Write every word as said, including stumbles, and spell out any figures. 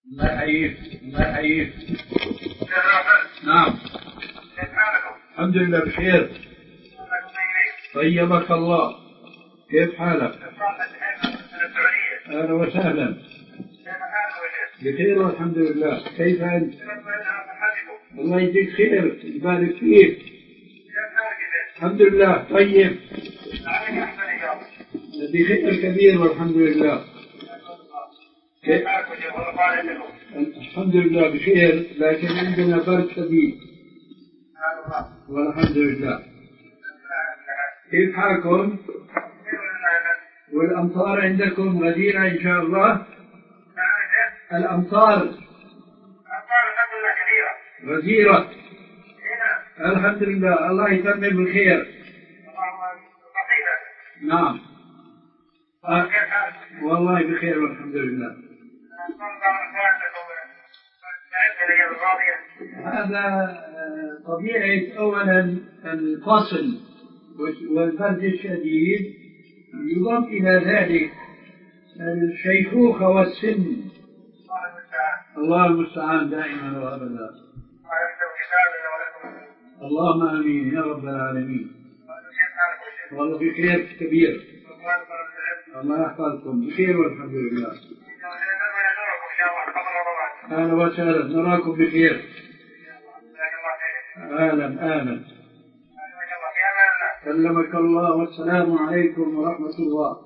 الله يحييك الله يحييك. نعم الحمد لله بخير. طيبك الله، كيف حالك؟ أهلا وسهلا. بخير والحمد لله. كيف أنت؟ الله يجزيك خير يبارك فيك. الحمد لله طيب بخير كبير والحمد لله. الحمد لله بخير، لكن عندنا برد شديد والحمد لله. كيف حالكم؟ والأمطار عندكم غزيرة إن شاء الله؟ الأمطار غزيرة الحمد لله. الله يتمم بالخير. نعم أه. والله بخير والحمد لله. هذا طبيعة أولا الفصل والبرد الشديد، يضاف إلى ذلك الشيخوخة والسن. الله المستعان دائما وأبدا. اللهم آمين يا رب العالمين. والله بخير كبير. الله يحفظكم بخير والحمد لله. أهلا وسهلا، نراكم بخير. أهلا أهلا. سلمك الله والسلام عليكم ورحمة الله.